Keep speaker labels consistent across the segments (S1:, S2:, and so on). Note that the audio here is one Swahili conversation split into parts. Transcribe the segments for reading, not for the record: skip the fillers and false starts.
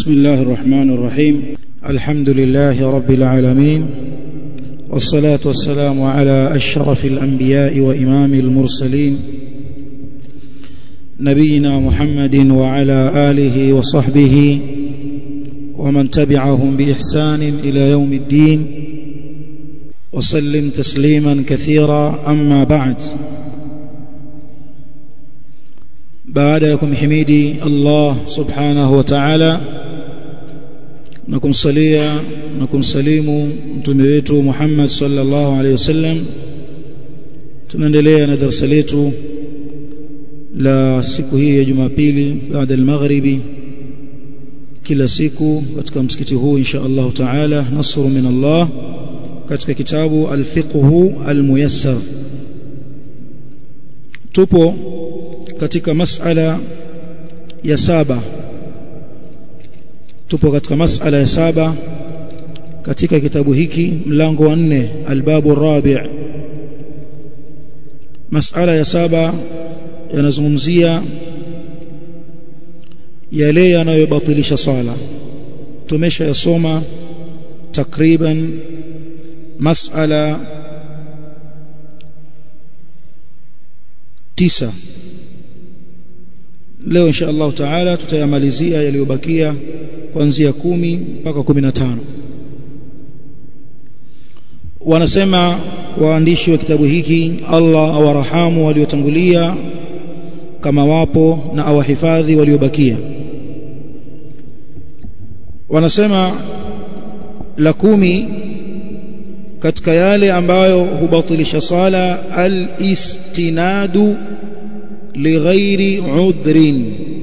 S1: بسم الله الرحمن الرحيم. الحمد لله رب العالمين، والصلاة والسلام على أشرف الأنبياء وإمام المرسلين نبينا محمد وعلى آله وصحبه ومن تبعهم بإحسان إلى يوم الدين، وسلم تسليما كثيرا. أما بعد، بعدكم حميدي الله سبحانه وتعالى نكم صليا نكم سليموا mtume wetu Muhammad sallallahu alayhi wasallam. Tunaendelea na darasa letu la siku hii ya Jumapili baada ya magharibi kila siku katika msikiti huu insha Allah taala, nasru min Allah, katika kitabu al-fiqhu al-muyassar. Tupo katika masala ya saba katika kitabu hiki, mlango wa 4, albabu rabi'. Masala ya saba yanazungumzia yale yanayobatilisha sala. Tumesha yasoma takriban masala 9. Leo insha Allah taala tutayamalizia yaliyobakia kuanzia 10 mpaka 15. Wanasema waandishi wa kitabu hiki, Allah awarahamu waliotangulia kama wapo na awahifadhi waliobakia. Wanasema la 10 katika yale ambayo hubatilisha sala, al-istinadu lighairi udhrin.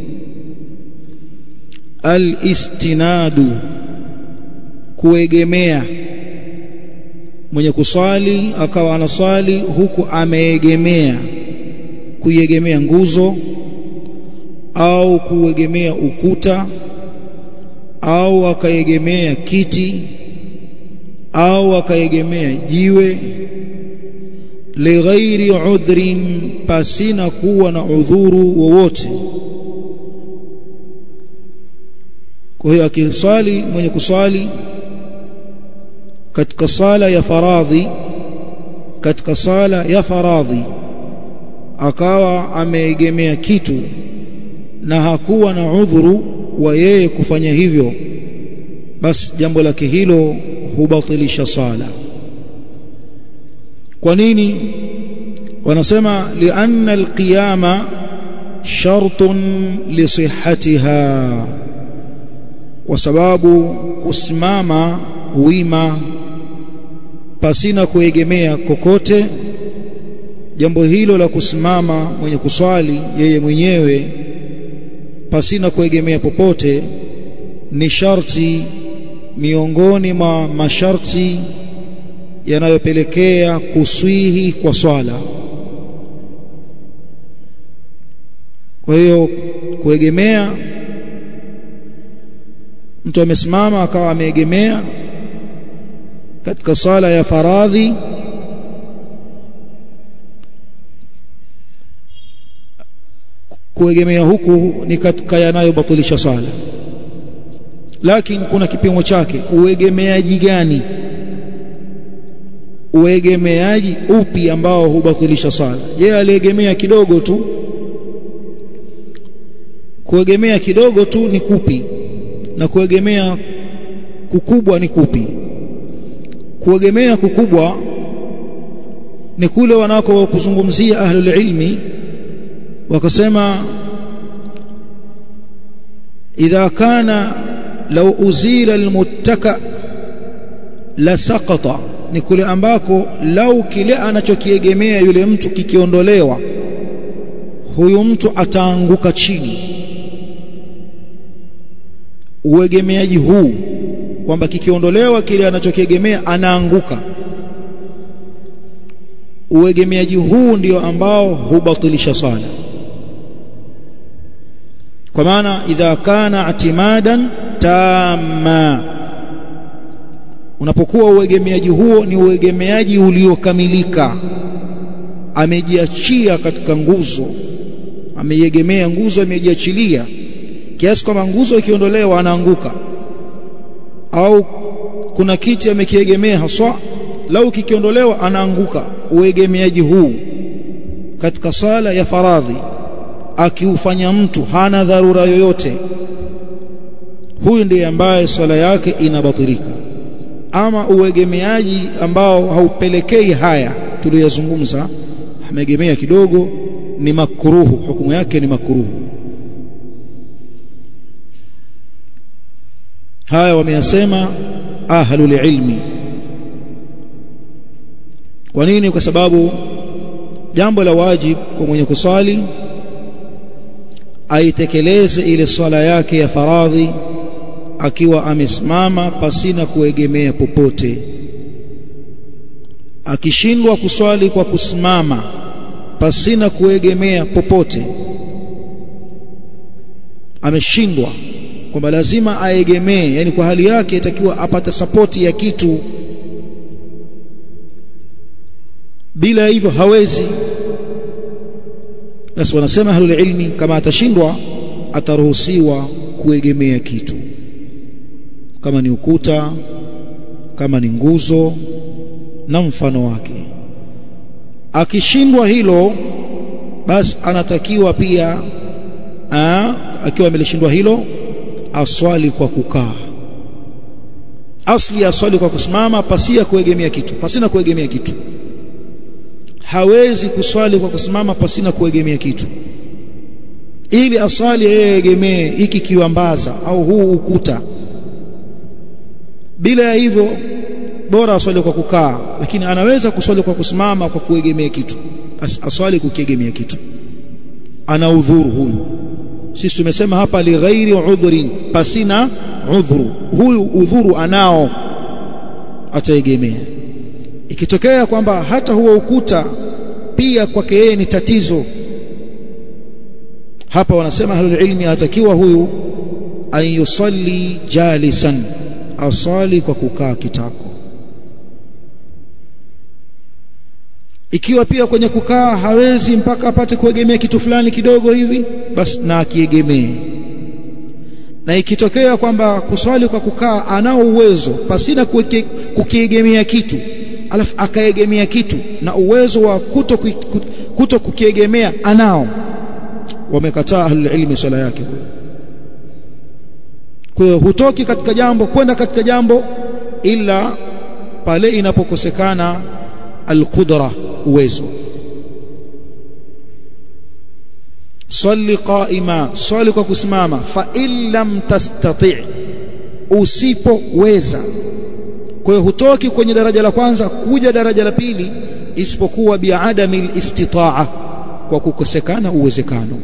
S1: Al-istinadu, kuegemea. Mwenye kuswali akawa anaswali huku ameegemea, kuiegemea nguzo au kuegemea ukuta au akaegemea kiti au akaegemea jiwe, lighairi udhrin, pasina kuwa na udhuru wowote. Kwa hiyo akiswali mwenye kuswali katika sala ya faradhi akawa ameegemea kitu na hakuwa na udhuru wa yeye kufanya hivyo, basi jambo lake hilo hubatilisha sala. Kwa nini? Wanasema lianna alqiyama shartun li sihhatiha, kwa sababu kusimama wima pasina kuegemea kokote, jambo hilo la kusimama mwenye kuswali yeye mwenyewe pasina kuegemea popote ni sharti miongoni mwa masharti yanayopelekea kuswihi kwa swala. Kwa hiyo kuegemea, mtu amesimama akawa ameegemea katika sala ya faradhi, kuegemea huku ni katika yanayobatilisha sala. Lakini kuna kipimo chake. Uegemeaji gani? Uegemeaji upi ambao hubatilisha sala? Je, aliegemea kidogo tu? Kuegemea kidogo tu ni kupi? Na kuegemea kukubwa ni kupi? Kuegemea kukubwa ni kule wanako kuzungumzia ahlul ilmi, wakasema idha kana law uzila almuttaka la saqata, ni kule ambako lau kile anachokiegemea yule mtu kikiondolewa, huyu mtu ataanguka chini. Uegemeaji huu kwamba kikiondolewa kile anachokiegemea anaanguka, uegemeaji huu ndio ambao hubatilisha sala. Kwa maana idha kana atimadan tamma, unapokuwa uegemeaji huo ni uegemeaji uliokamilika, amejiachia katika nguzo, ameiegemea nguzo, amejiachilia, kiasi kwamba nguzo ikiondolewa anaanguka, au kuna kiti amekiegemea haswa, lau kikiondolewa anaanguka. Uegemeaji huu katika sala ya faradhi akiufanya mtu hana dharura yoyote, huyu ndiye ambaye sala yake inabatilika. Ama uegemeaji ambao haupelekei haya tuliyozungumza, ameegemea kidogo, ni makruhu, hukumu yake ni makruhu. Haya wameyasema ahlul ilmi. Kwa nini? Kwa sababu jambo la wajib kwa mwenye kusali aitekeleze ile swala yake ya faradhi akiwa amesimama pasina kuegemea popote. Akishindwa kuswali kwa kusimama pasina kuegemea popote, ameshindwa kwamba lazima aegemee, yani kwa hali yake itakiwa apate sapoti ya kitu, bila hivyo hawezi. Basi wanasema ahlul ilmi, kama atashindwa ataruhusiwa kuegemea kitu, kama ni ukuta, kama ni nguzo na mfano wake. Akishindwa hilo, basi anatakiwa pia akiwa amelishindwa hilo aswali kwa kukaa. Asli aswali kwa kusimama pasina kuegemea kitu, pasina kuegemea kitu. Hawezi kuswali kwa kusimama pasina kuegemea kitu. Ili aswali yeye egemee hiki kiwambaza au huu ukuta. Bila ya hivyo bora aswali kwa kukaa, lakini anaweza kuswali kwa kusimama kwa kuegemea kitu. Aswali kukiegemea kitu. Ana udhuru huyu. Sisi tumesema hapa li ghairi udhurin, pasina udhuru. Huyu udhuru anao, ataegemea. Ikitokea kwamba hata huo ukuta pia kwake yeye ni tatizo, hapa wanasema ahlul ilmi atakiwa huyu an yusalli jalisan, asali kwa kukaa kitako. Ikiwa pia kwenye kukaa hawezi mpaka apate kuegemea kitu fulani kidogo hivi, basi na akiegemee. Na ikitokea kwamba kuswali kwa kukaa anao uwezo pasina kukiegemea kitu, alafu akaegemea kitu na uwezo wa kuto kukiegemea anao, wamekataa ahlul ilmi swala yake. Kwa hiyo hutoki katika jambo kwenda katika jambo ila pale inapokosekana alqudra, uwezo. Salli qaima, swali kwa kusimama. Fa illam tastati', usipoweza. Kwa hiyo hutoki kwenye daraja la kwanza kuja daraja la pili isipokuwa biadami alistitaa, kwa kukosekana uwezekano.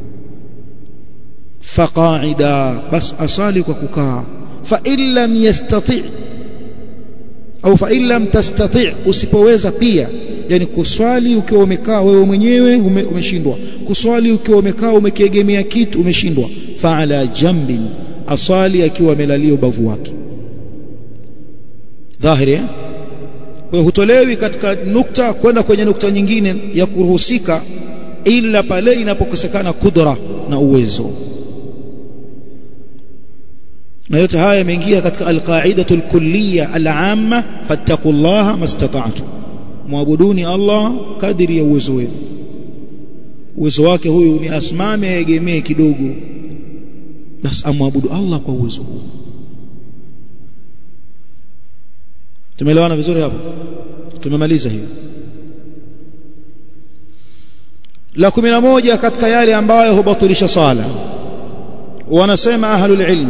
S1: Fa qa'ida, bas asali kwa kukaa. Fa illam yastati' au fa illam tastati', usipoweza pia, yani kuswali ukiwa umekaa wewe mwenyewe umeshindwa, kuswali ukiwa umekaa umekiegemea kitu umeshindwa. Fa ala jambin, asali akiwa amelalia ubavu wake. Dhahiri. Kwa hiyo hutolewi katika nukta kwenda kwenye nukta nyingine ya kuruhusika ila pale inapokosekana kudra na uwezo. Na yote haya yameingia katika alqaidatul kulliyya al'amma, fattaqullaha mastata'tum, muabuduni Allah kadiri ya uwezo wenu. Uwezo wake huyu ni asimame aegemee kidogo, basi amwabudu Allah kwa uwezo huo. Tumeelewana vizuri hapo? Tumemaliza hiyo. La 11 katika yale ambayo hubatilisha sala, wanasema ahlul ilm,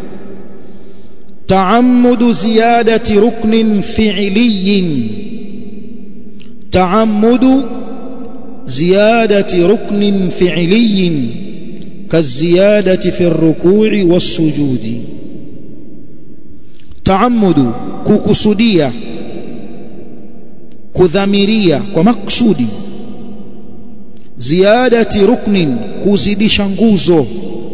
S1: ta'ammudu ziyadati ruknin fi'liyin. Ta'ammudu ziyadati ruknin fi'liyin kaziyadati fi ar-ruku'i was-sujudi. Ta'ammudu, kukusudia, kudhamiria kwa maksudi. Ziyadati ruknin, kuzidisha nguzo.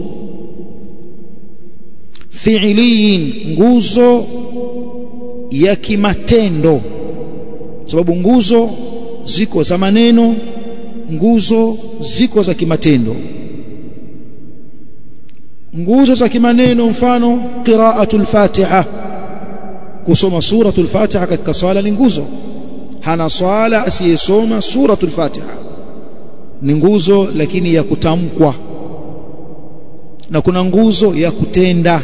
S1: Fi'liyin, nguzo ya kimatendo, sababu nguzo ziko za maneno, nguzo ziko za kimatendo. nguzo za kimaneno mfano qira'atul Fatiha, kusoma suratul Fatiha katika swala ni nguzo. Hana swala asiyesoma suratul Fatiha, ni nguzo lakini ya kutamkwa, na kuna nguzo ya kutenda.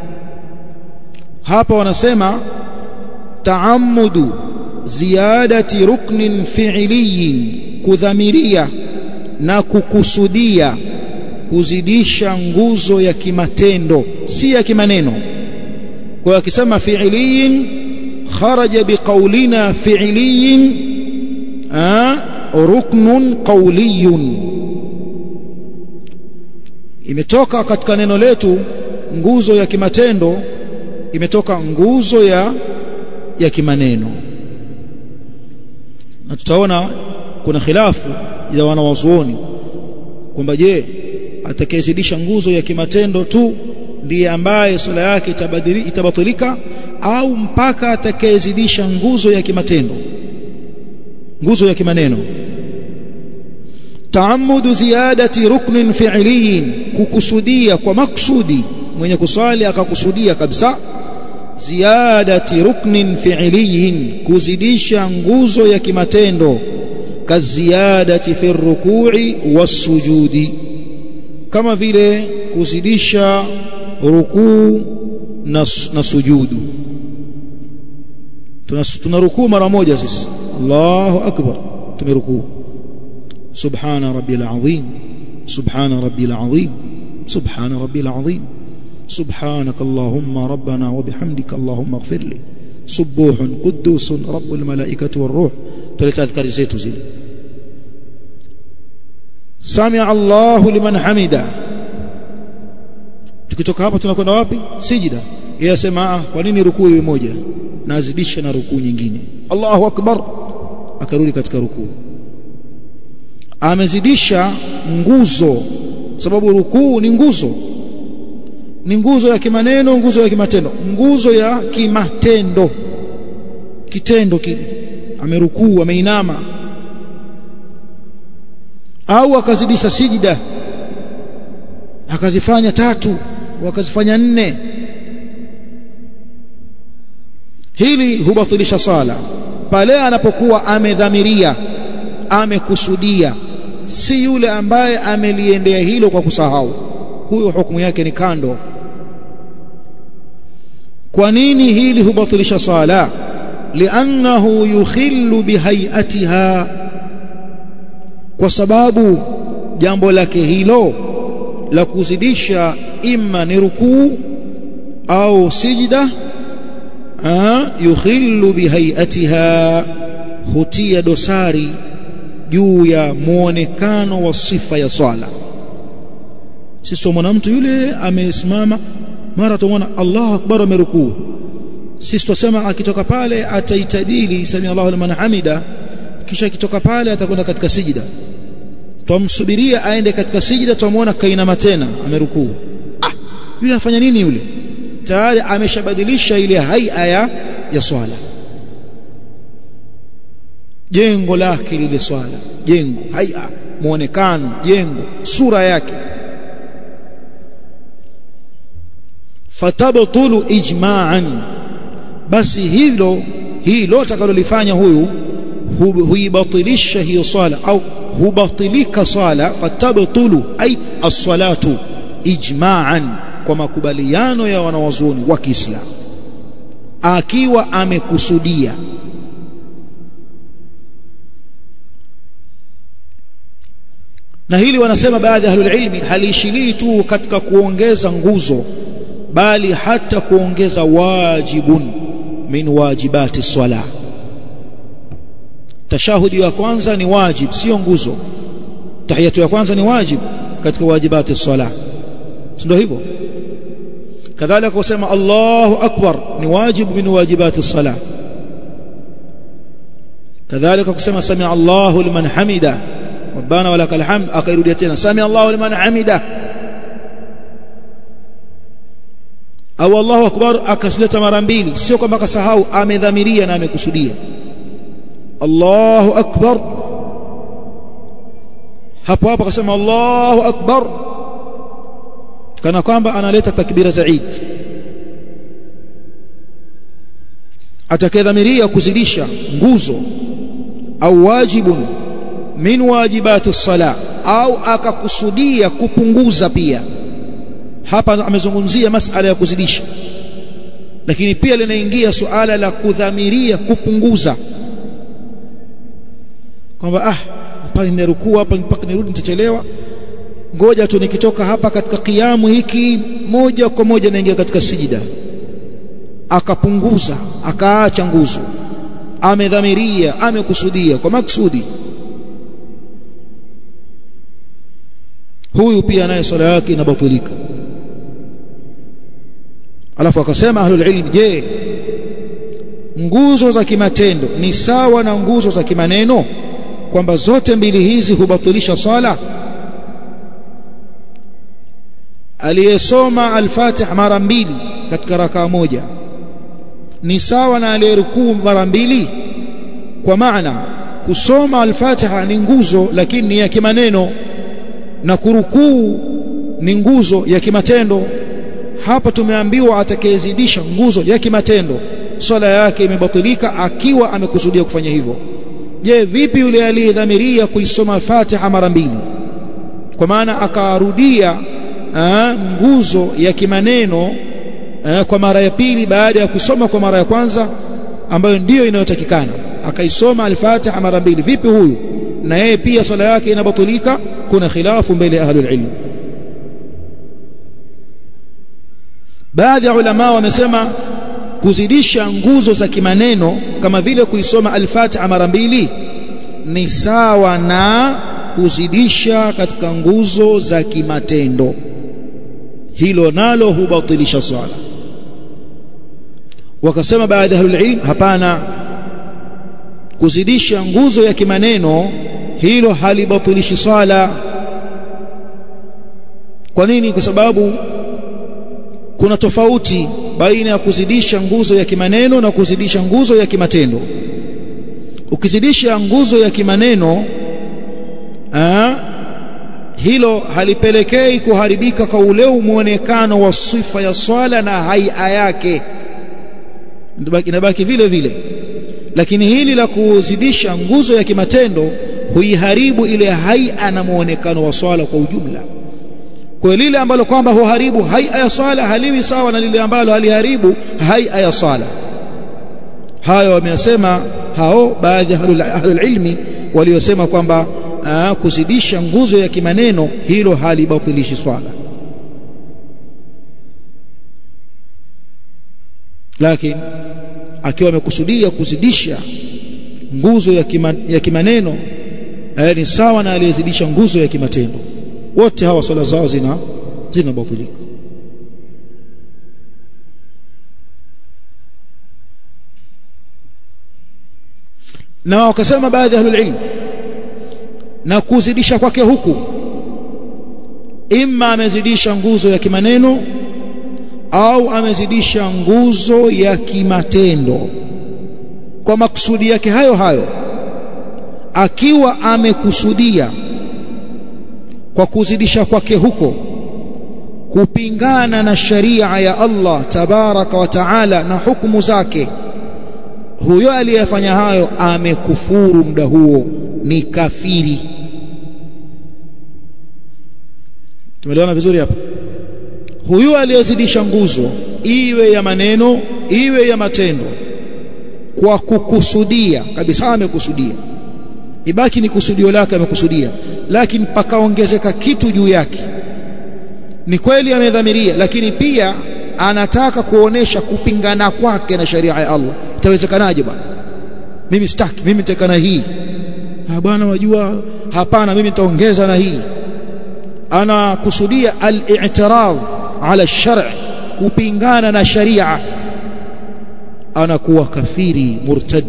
S1: Hapa wanasema taammudu ziyadati ruknin fi'liyin, kudhamiria na kukusudia kuzidisha nguzo ya kimatendo, si ya kimaneno. Kwa akisema fi'liyin kharaja biqaulina fi'liyin ruknun qawliyun, imetoka katika neno letu nguzo ya kimatendo, imetoka nguzo ya kimaneno. Na tutaona kuna khilafu ya wanawazuoni kwamba je, atakayezidisha nguzo ya kimatendo tu ndiye ambaye swala yake itabatilika, au mpaka atakayezidisha nguzo ya kimatendo, nguzo ya kimaneno. Taammudu ziyadati ruknin fi'liyin, kukusudia kwa maksudi, mwenye kuswali akakusudia kabisa ziyadati ruknin fi'liyin, kuzidisha nguzo ya kimatendo, kaziyadati fi ruku'i was-sujudi, kama vile kuzidisha rukuu na sujudu. Tuna rukuu mara moja sisi, Allahu akbar, tumerukuu subhana rabbil azim, subhana rabbil azim, subhana rabbil azim, subhanak allahumma rabbana wa bihamdika allahumma ighfirli, subuhun qudusun rabbul malaikati war ruh. Tuleta adhkari zetu zile. Sami'a Allahu liman hamida, tukitoka hapa tunakwenda wapi? Sijida. Yeye asema kwa nini rukuu iwe moja, na azidisha na rukuu nyingine, Allahu akbar, akarudi katika rukuu. Amezidisha nguzo, sababu rukuu ni nguzo, ni nguzo ya kimaneno, nguzo ya kimatendo, nguzo ya kimatendo, kitendo kile. Amerukuu, ameinama, au akazidisha sijida, akazifanya 3 wakazifanya 4. Hili hubatilisha sala pale anapokuwa amedhamiria, amekusudia, si yule ambaye ameliendea hilo kwa kusahau. Huyo hukumu yake ni kando. Kwa nini hili hubatilisha sala? Li'annahu yukhillu bihayatiha, kwa sababu jambo lake hilo la kuzidisha imma ni rukuu au sijida, yukhillu bihayatiha, hutia dosari juu ya muonekano wa sifa ya swala. Sisi tumwona mtu yule amesimama, mara tumwona Allahu akbar amerukuu, sisi tusema akitoka pale ataitadili sami Allahu liman hamida, kisha akitoka pale atakwenda katika sijida, tumsubiria aende katika sijida, tumuona kainama tena amerukuu. Yule anafanya nini yule? Tayari ameshabadilisha ile haia ya swala, jengo lake lile swala, jengo, haia, muonekano, jengo, sura yake. Fatabtulu ijma'an, basi hilo atakalolifanya huyu huibatilisha hiyo swala, au hubatilika swala. Fatabtulu ay as-salatu ijma'an, kwa makubaliano ya wanawazuoni wa Kiislamu, akiwa amekusudia. Na hili wanasema baadhi ya ahlul ilmi halishilii tu katika kuongeza nguzo, bali hata kuongeza wajibun min wajibati swala. Tashahudi ya kwanza ni wajib, sio nguzo. Tahiyatu ya kwanza ni wajib katika wajibati swala, ndio hivyo. Kadhalika kusema Allahu akbar ni wajib min wajibati swala. Kadhalika kusema sami Allahu liman hamida, rabbana walakal hamd, akairudia tena sami Allahu liman hamida, au Allahu akbar akasileta mara mbili, sio kwamba kasahau, amedhamiria na amekusudia. Allahu akbar, hapo akasema Allahu akbar, kana kwamba analeta takbira za Eid. Atakayedhamiria kuzidisha nguzo au wajibun min wajibati as-sala, au akakusudia kupunguza pia. Hapa amezungumzia masala ya kuzidisha, lakini pia linaingia suala la kudhamiria kupunguza, kwamba mpaka nirukuu hapa mpaka nirudi nitachelewa, ngoja tu nikitoka hapa katika kiamu hiki moja kwa moja naingia katika sijida. Akapunguza, akaacha nguzo, amedhamiria, amekusudia kwa maksudi, huyu pia naye swala yake inabatilika. Alafu akasema ahlul ilm, je, nguzo za kimatendo ni sawa na nguzo za kimaneno, kwamba zote mbili hizi hubatilisha swala? Aliyesoma al-Fatiha mara mbili katika rakaa moja ni sawa na aliyerukuu mara mbili? Kwa maana kusoma al-Fatiha ni nguzo lakini ni ya kimaneno, na kurukuu ni nguzo ya kimatendo. Hapa tumeambiwa atakayezidisha nguzo ya kimatendo swala yake imebatilika akiwa amekusudia kufanya hivyo. Je, vipi yule aliyedhamiria kuisoma Fatiha mara mbili, kwa maana akarudia nguzo ya kimaneno kwa mara ya pili baada ya kusoma kwa mara ya kwanza ambayo ndiyo inayotakikana, akaisoma al-Fatiha mara mbili? Vipi huyu? Na yeye pia swala yake inabatilika? Kuna khilafu mbele ya ahlul ilm. Baadhi ya ulama wamesema kuzidisha nguzo za kimaneno kama vile kuisoma al-Fatiha mara mbili ni sawa na kuzidisha katika nguzo za kimatendo. Hilo nalo hubatilisha swala. Wakasema baadhi ya ahlul ilm, hapana, kuzidisha nguzo ya kimaneno hilo halibatilishi swala. Kwa nini? Kwa sababu kuna tofauti baina ya kuzidisha nguzo ya kimaneno na kuzidisha nguzo ya kimatendo. Ukizidisha nguzo ya kimaneno hilo halipelekei kuharibika kwa ule muonekano wa sifa ya swala na haia yake, inabaki vile vile. Lakini hili la kuzidisha nguzo ya kimatendo huiharibu ile haia na muonekano wa swala kwa ujumla. Kwa lile ambalo kwamba huharibu haia ya swala haliwi sawa na lile ambalo haliharibu haia ya swala. Hayo wamesema hao baadhi ya ahlul ilmi waliosema kwamba kuzidisha nguzo ya kimaneno hilo halibatilishi swala. Lakini akiwa amekusudia kuzidisha nguzo ya kimaneno ni sawa na aliyezidisha nguzo ya kimatendo. Wote hawa swala zao zinabatilika. Na wakasema baadhi ya ahlul ilm, na kuzidisha kwake huku imma amezidisha nguzo ya kimaneno au amezidisha nguzo ya kimatendo kwa makusudi yake hayo hayo, akiwa amekusudia kwa kuzidisha kwake huko kupingana na sharia ya Allah tabaraka wa taala na hukumu zake, huyo aliyefanya hayo amekufuru, muda huo ni kafiri. Tumeelewana vizuri hapa? Huyo aliyezidisha nguzo, iwe ya maneno iwe ya matendo, kwa kukusudia kabisa, amekusudia, ibaki ni kusudio lake, amekusudia, lakini pakaongezeka kitu juu yake. Ni kweli amedhamiria, lakini pia anataka kuonesha kupingana kwake na sharia ya Allah. Itawezekanaje bwana? Mimi sitaki, mimi nitaka na hii. Bwana wajua, hapana, mimi nitaongeza na hii. Ana kusudia al-i'tirad ala ash-shar', kupingana na sharia, anakuwa kafiri murtad.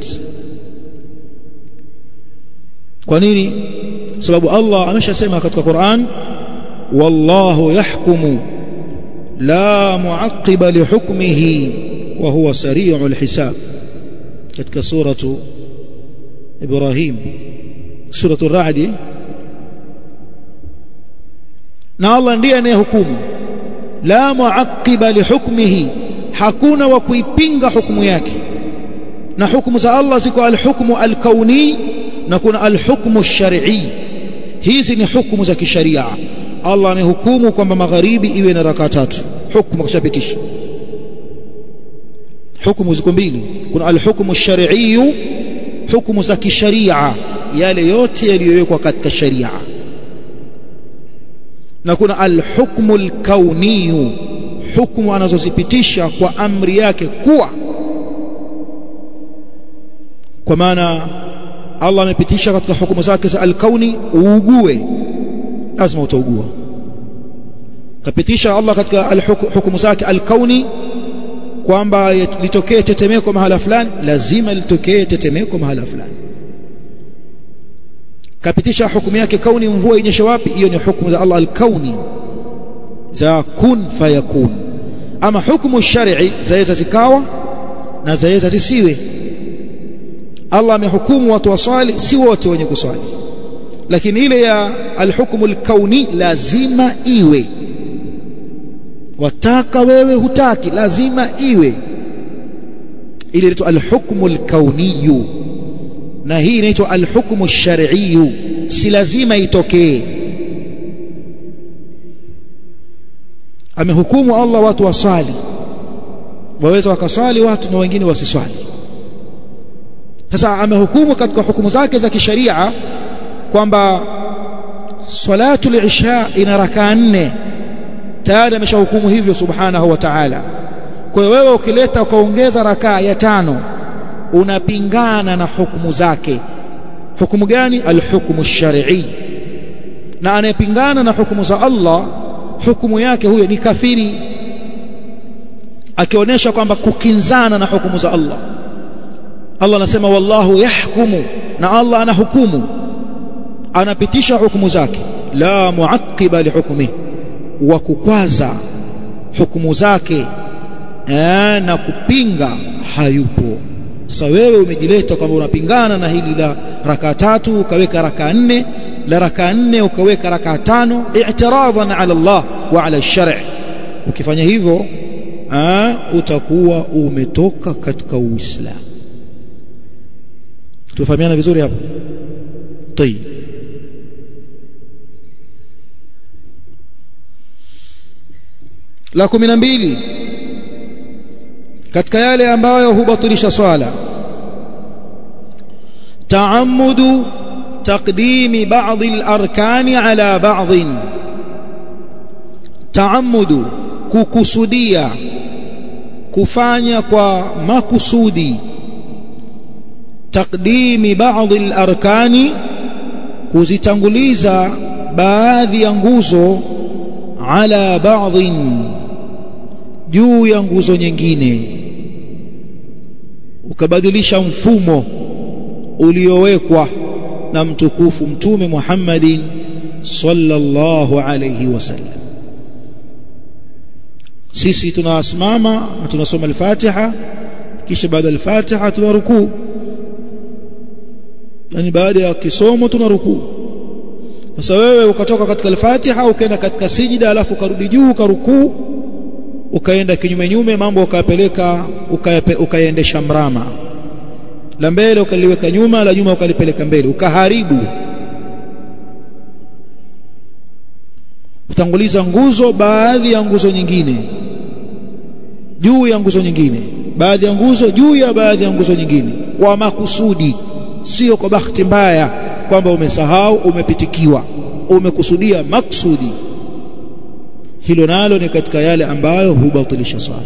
S1: Kwa nini? Sababu Allah ameshasema katika Qur'an, wallahu yahkumu la mu'aqqiba li hukmihi wa huwa sari'ul hisab, katika suratu Ibrahim, suratu Ar-Ra'd. Na Allah ndiye anayehukumu, la muaqqiba li hukmihi, hakuna wa kuipinga hukumu yake. Na hukumu za Allah ziko al-hukmu al-kauni na kuna al-hukmu ash-shar'i. Hizi ni hukumu za kisharia. Allah amehukumu kwamba magharibi iwe na rakaa 3, hukumu kishapitisha. Hukumu ziko mbili, kuna al-hukmu ash-shar'i, hukumu za kisharia, yale yote yaliyowekwa katika sharia, na kuna al-hukmu al-kauni, hukumu anazozipitisha kwa amri yake kuwa. Kwa maana Allah amepitisha katika hukumu zake za al-kauni, uugue lazima utaugua. Kapitisha Allah katika hukumu zake al-kauni kwamba litokee tetemeko mahala fulani, lazima litokee tetemeko mahala fulani. Kapitisha hukumu yake kauni, mvua inyeshe wapi, hiyo ni hukumu za Allah al-kauni za kun fayakun. Ama hukumu shar'i zaweza zikawa na zaweza zisiwe. Allah amehukumu watu waswali, si wote wenye kuswali, lakini ile ya al-hukmu al-kauni lazima iwe. Wataka wewe hutaki, lazima iwe. Ile inaitwa al-hukmu al-kauni, na hii inaitwa al-hukmu ash-shar'i, si lazima itokee. Amehukumu Allah watu waswali, waweza wakaswali watu na wengine wasiswali. Sasa amehukumu katika hukumu zake za kisharia kwamba salatu al-isha ina rakaa 4, tayari ameshahukumu hivyo subhanahu wa ta'ala. Kwa hiyo wewe ukileta ukaongeza rakaa ya 5 unapingana na hukumu zake. Hukumu gani? Al-hukmu ash-shar'i. Na anayepingana na hukumu za Allah, hukumu yake huyo ni kafiri, akionyesha kwamba kukinzana na hukumu za Allah. Allah anasema wallahu yahkumu, na Allah anahukumu, anapitisha hukumu zake, la muaqqiba li hukmihi, wa kukwaza hukumu zake na kupinga hayupo. Sasa wewe umejileta kwamba unapingana na hili la rakaa 3 ukaweka rakaa 4, la rakaa 4 ukaweka rakaa 5, i'tiradan ala Allah wa ala ash-shar'. Ukifanya hivyo utakuwa umetoka katika Uislamu. Tufahamiana vizuri hapo? Tayeb. La 12 katika yale ambayo hubatilisha swala, taammudu taqdimi ba'dhi al-arkani ala ba'dhin. Taammudu, kukusudia, kufanya kwa makusudi. Taqdimi ba'dhi al-arkani, kuzitanguliza baadhi ya nguzo, ala ba'dhin, juu ya nguzo nyingine. Ukabadilisha mfumo uliowekwa na mtukufu Mtume Muhammadin sallallahu alayhi wasallam. Sisi tunasimama na tunasoma al-Fatiha, kisha baada al-Fatiha tunarukuu, yani baada ya kisomo tunarukuu. Sasa wewe ukatoka katika al-Fatiha ukaenda katika sijida, alafu ukarudi juu ukarukuu, ukaenda kinyume nyume, mambo ukayapeleka ukaendesha mrama, la mbele ukaliweka nyuma, la nyuma ukalipeleka mbele, ukaharibu. Kutanguliza nguzo, baadhi ya nguzo nyingine juu ya nguzo nyingine, baadhi ya nguzo juu ya baadhi ya nguzo nyingine, kwa makusudi, sio kwa bahati mbaya kwamba umesahau, umepitikiwa, umekusudia maksudi. Hilo nalo ni katika yale ambayo hubatilisha swala.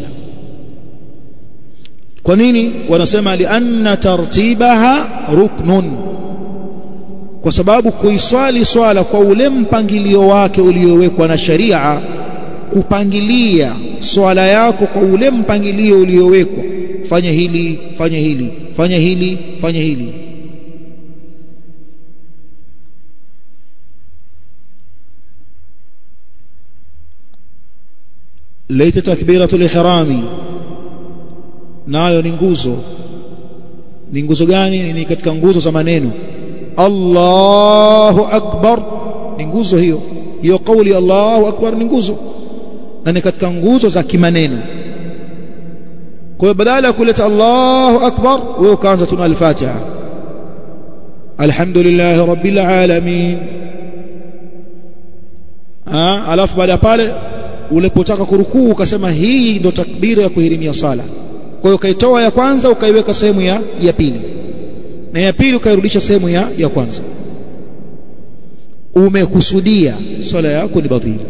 S1: Kwa nini? Wanasema lianna tartibaha ruknun, kwa sababu kuiswali swala kwa ule mpangilio wake uliowekwa na sharia, kupangilia swala yako kwa ule mpangilio uliowekwa, fanya hili, fanya hili, fanya hili, fanya hili. Laita takbiratul ihrami, nayo ni nguzo. Ni nguzo gani? Ni katika nguzo za maneno. Allahu akbar ni nguzo hiyo. Hiyo kauli Allahu akbar ni nguzo. na ni katika nguzo za kimaneno. Kwa hiyo badala ya kuleta Allahu akbar wewe ukaanza tuna al-Fatiha, alhamdulillahi rabbil alamin, alafu baada ya pale ulipotaka kurukuu ukasema hii ndo takbira ya kuhirimia sala. Kwa hiyo ukaitoa ya kwanza ukaiweka sehemu ya pili, na ya pili ukairudisha sehemu ya kwanza. Umekusudia, swala yako ni batili.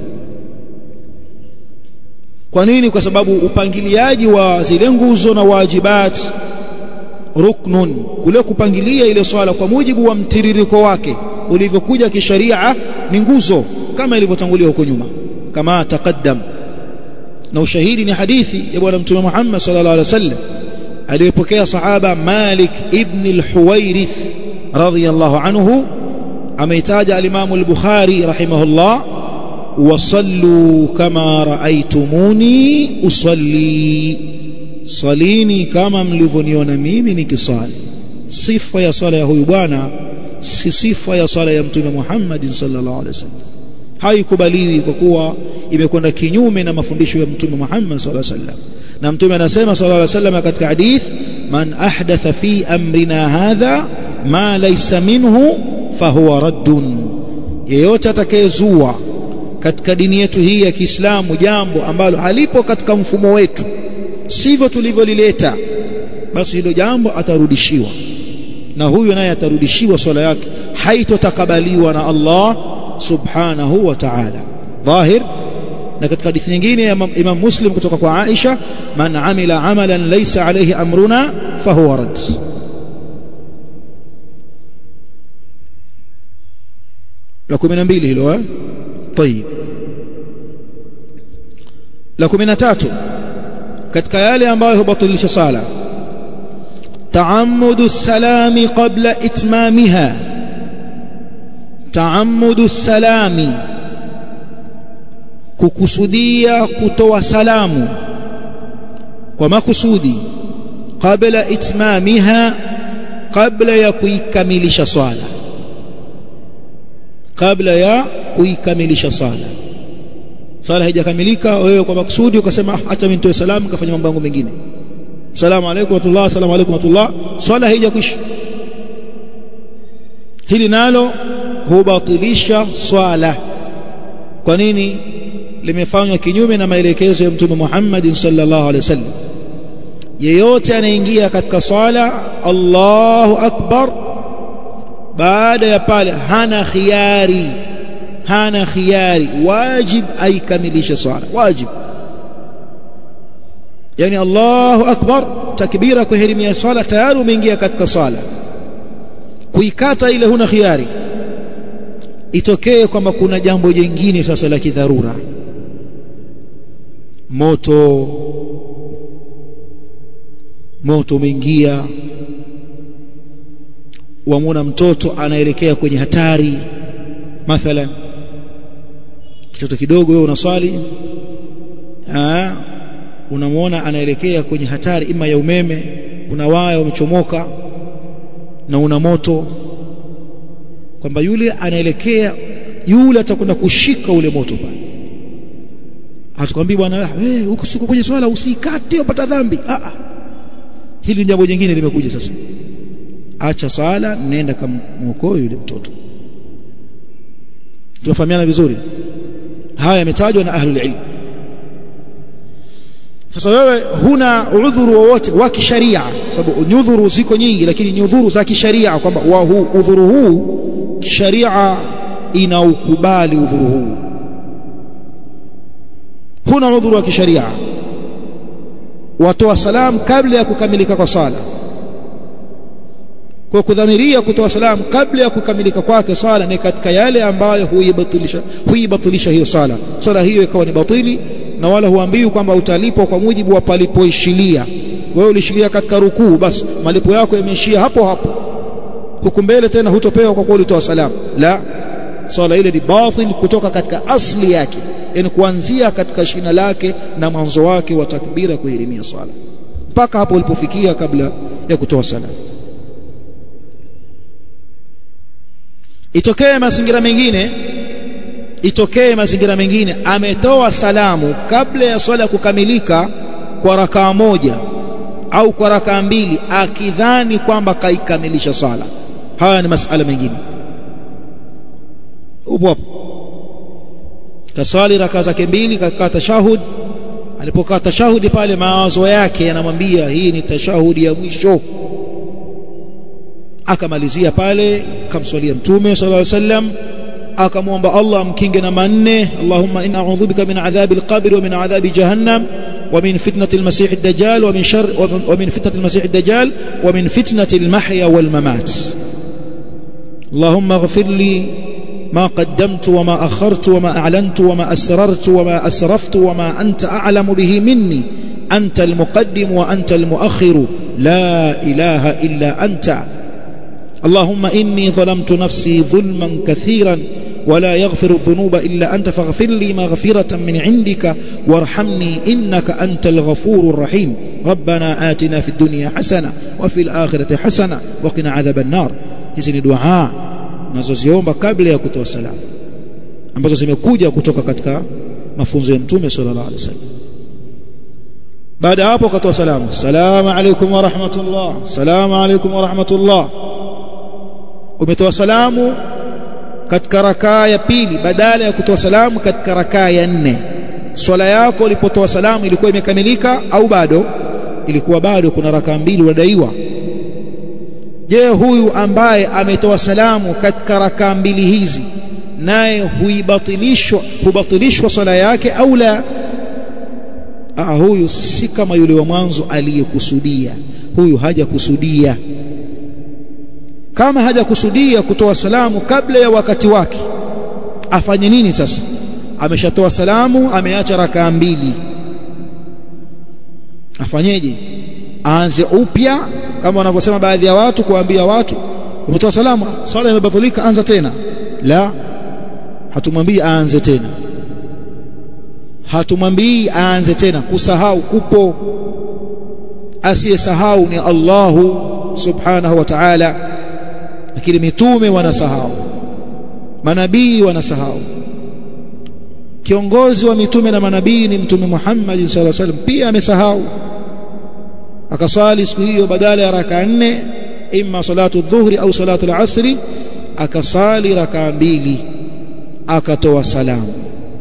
S1: Kwa nini? Kwa sababu upangiliaji wa zile nguzo na wajibat, ruknun, kule kupangilia ile swala kwa mujibu wa mtiririko wake ulivyokuja kisharia ni nguzo kama ilivyotangulia huko nyuma kama taqaddam. Na ushahidi ni hadithi ya bwana mtume Muhammad sallallahu alaihi wasallam aliyopokea sahaba Malik ibn al-Huwairith radhiyallahu anhu, ameitaja al-Imam al-Bukhari rahimahullah, wasallu kama raaitumuni usalli, salini kama mlivyoniona mimi nikisali. Sifa ya sala ya huyu bwana si sifa ya sala ya mtume Muhammad sallallahu alaihi wasallam, haikubaliwi kwa kuwa imekwenda kinyume na mafundisho ya mtume Muhammad sallallahu alaihi wasallam. Na mtume anasema sallallahu alaihi wasallam katika hadith, man ahdatha fi amrina hadha ma laysa minhu fahuwa raddun, yeyote atakayezua katika dini yetu hii ya Kiislamu jambo ambalo halipo katika mfumo wetu, sivyo tulivyolileta, basi hilo jambo atarudishiwa, na huyo naye atarudishiwa swala yake, haitotakabaliwa na Allah subhanahu wa ta'ala. Dhahir. Na katika hadithi nyingine ya Imam Muslim kutoka kwa Aisha, man amila amalan laysa alayhi amruna fahuwa rad. La 12 hilo طيب. La 13 katika yale ambayo hubatilisha sala, taammudu salami qabla itmamiha. Taammudu salami, kukusudia kutoa salamu kwa makusudi, kabla itmamiha, kabla ya kuikamilisha swala, kabla ya kuikamilisha swala. Swala haijakamilika, wewe kwa makusudi ukasema acha mimi nitoe salamu nikafanya mambo yangu mengine, salamu alaykum wa rahmatullah, salamu alaykum wa rahmatullah, swala haijakwisha. Hili nalo hubatilisha swala. Kwa nini? Limefanywa kinyume na maelekezo ya mtume Muhammad sallallahu alaihi wasallam. Yeyote anaingia katika swala Allahu akbar, baada ya pale hana khiyari, wajib aikamilishe swala, wajib. Yani Allahu akbar, takbira kuhirimia swala, tayari umeingia katika swala. Kuikata ile huna khiyari. Itokee kwamba kuna jambo jingine sasa la kidharura, moto umeingia, wamwona mtoto anaelekea kwenye hatari, mathalan kitoto kidogo, wewe unaswali, unamwona anaelekea kwenye hatari ima ya umeme, kuna waya umechomoka na una moto, kwamba yule anaelekea, yule atakwenda kushika ule moto pale. Hatukwambii bwana wewe uko siko kwenye swala usikate upata dhambi. Hili jambo jingine limekuja sasa. Acha swala, nenda kamuokoe yule mtoto. Tunafahamiana vizuri? Haya yametajwa na ahlul ilm. Sasa wewe huna udhuru wowote wa kisharia, sababu nyudhuru ziko nyingi, lakini nyudhuru za kisharia kwamba udhuru huu sharia inaukubali udhuru huu. Huna udhuru wa kisharia, watoa salam kabla ya kukamilika kwa sala, kwa kudhamiria kutoa salam kabla ya kukamilika kwake sala ni katika yale ambayo huibatilisha hiyo sala. Sala hiyo ikawa ni batili, na wala huambiwi kwamba utalipwa kwa mujibu wa palipoishilia. Wewe ulishilia katika rukuu, basi malipo yako yameishia hapo hapo, huko mbele tena hutopewa kwa kuwa ulitoa salam. La, sala ile ni batil kutoka katika asli yake, yani kuanzia katika shina lake na mwanzo wake wa takbira kuhirimia sala mpaka hapo ulipofikia kabla ya kutoa salam. Itokee mazingira mengine itokee mazingira mengine ametoa salamu kabla ya swala kukamilika kwa rakaa moja au kwa rakaa mbili akidhani kwamba kaikamilisha swala, haya ni masala mengine. Upo hapo kaswali rakaa zake mbili, kakaa tashahud. Alipokaa tashahudi pale, mawazo yake yanamwambia hii ni tashahudi ya mwisho, akamalizia pale, akamswalia Mtume sallallahu alaihi wasallam, akamwomba Allah amkinge na manne: Allahumma inna a'udhu bika min adhabi al-qabr wa min adhabi jahannam wa min fitnati al-masih ad-dajjal wa min fitnati al-masih ad-dajjal wa min fitnati al-mahya wal mamat. Allahumma ighfir li ما قدمت وما أخرت وما أعلنت وما أسررت وما أسرفت وما أنت أعلم به مني أنت المقدم وأنت المؤخر لا إله إلا أنت. اللهم إني ظلمت نفسي ظلما كثيرا ولا يغفر الذنوب إلا أنت فاغفر لي مغفرة من عندك وارحمني إنك أنت الغفور الرحيم. ربنا آتنا في الدنيا حسنة وفي الآخرة حسنة وقنا عذاب النار. hizi ni dua nazoziomba kabla ya kutoa salamu, ambazo zimekuja kutoka katika mafunzo ya Mtume sallallahu alaihi wasallam. Baada hapo akatoa salamu: salamu alaykum wa rahmatullah, salamu alaykum wa rahmatullah. Umetoa salamu katika rakaa ya pili badala ya kutoa salamu katika rakaa ya 4. Swala yako ulipotoa salamu ilikuwa imekamilika au bado? Ilikuwa bado, kuna rakaa mbili unadaiwa. Je, huyu ambaye ametoa salamu katika rakaa mbili hizi naye hubatilishwa swala yake au la? Huyu si kama yule wa mwanzo aliyekusudia. Huyu hajakusudia. Kama hajakusudia kutoa salamu kabla ya wakati wake, afanye nini sasa? Ameshatoa salamu, ameacha rakaa mbili, afanyeje? Aanze upya kama wanavyosema baadhi ya watu, kuambia watu umetoa salamu, swala imebadilika, anza tena? La, hatumwambii aanze tena, hatumwambii aanze tena. Kusahau kupo, asiyesahau ni Allahu subhanahu wa ta'ala, lakini mitume wanasahau, manabii wanasahau. Kiongozi wa mitume na manabii ni Mtume Muhammad sallallahu alaihi wasallam, pia amesahau. Akaswali siku hiyo badala ya rakaa 4, imma salatu dhuhri au salatu al-asri, akasali rakaa 2, akatoa salamu.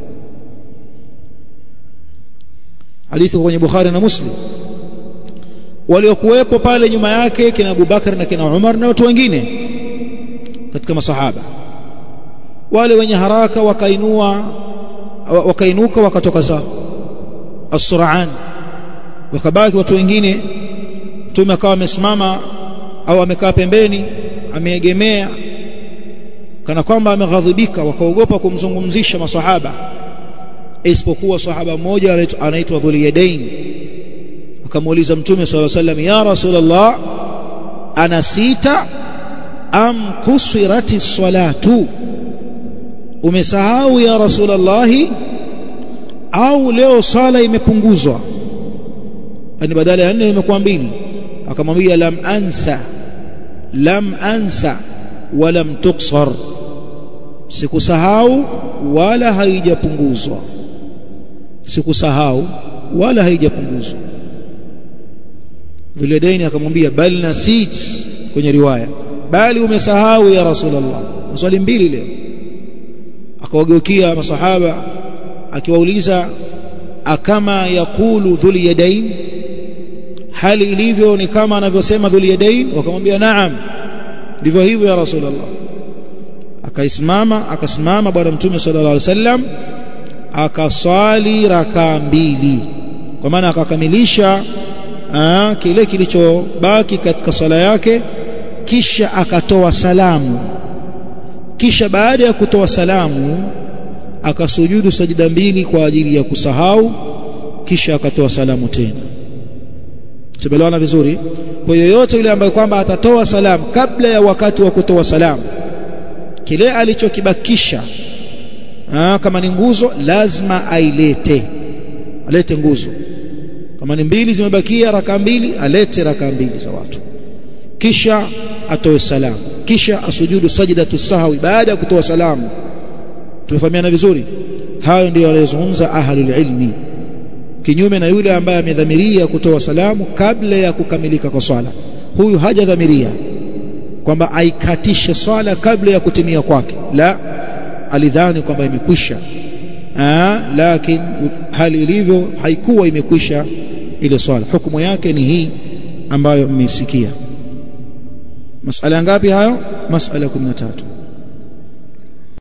S1: Hadithi kwenye Bukhari na Muslim. Waliokuwepo pale nyuma yake kina Abu Bakar na kina Umar na watu wengine katika masahaba, wale wenye haraka wakainuka wakatoka zao as-sur'an, wakabaki watu wengine. Mtume akawa amesimama au amekaa pembeni, ameegemea kana kwamba ameghadhibika, wakaogopa kumzungumzisha maswahaba, isipokuwa sahaba mmoja anaitwa Dhul Yadain. Akamuuliza Mtume sallallahu alaihi wasallam: ya Rasulullah, ana sita am qusirati salatu? Umesahau ya Rasulullah au leo sala imepunguzwa? Yani badala ya 4 imekuwa 2. Akamwambia: lam ansa wa lam tuqsar, sikusahau wala haijapunguzwa, sikusahau wala haijapunguzwa. Vile deni akamwambia: bal nasit, kwenye riwaya bali umesahau ya Rasulullah. Swali 2 leo. Akawageukia masahaba akiwauliza: akama yaqulu Dhul Yadain, hali ilivyo ni kama anavyosema Dhul Yadain? Wakamwambia: naam, ndivyo hivyo ya Rasulullah. Akasimama bwana Mtume sallallahu alaihi wasallam, akaswali rakaa 2, kwa maana akakamilisha kile kilichobaki katika sala yake, kisha akatoa salamu. Kisha baada ya kutoa salamu akasujudu sajida 2 kwa ajili ya kusahau, kisha akatoa salamu tena. Tumeelewana vizuri? Kwa yoyote yule ambaye kwamba atatoa salamu kabla ya wakati wa kutoa salamu, kile alichokibakisha kama ni nguzo lazima alete nguzo. Kama ni 2 zimebakia, rakaa 2, alete rakaa 2 za watu, kisha atoe salamu, kisha asujudu sajdatu sahwi baada ya kutoa salamu, Tumefahamiana vizuri? Hayo ndio wanayozungumza ahlul ilmi, kinyume na yule ambaye amedhamiria kutoa salamu kabla ya kukamilika kwa swala. Huyu hajadhamiria kwamba aikatishe swala kabla ya kutimia kwake, la, alidhani kwamba imekwisha, lakini hali ilivyo haikuwa imekwisha ile swala. Hukumu yake ni hii ambayo mmesikia. Masala ngapi hayo? Masala 13.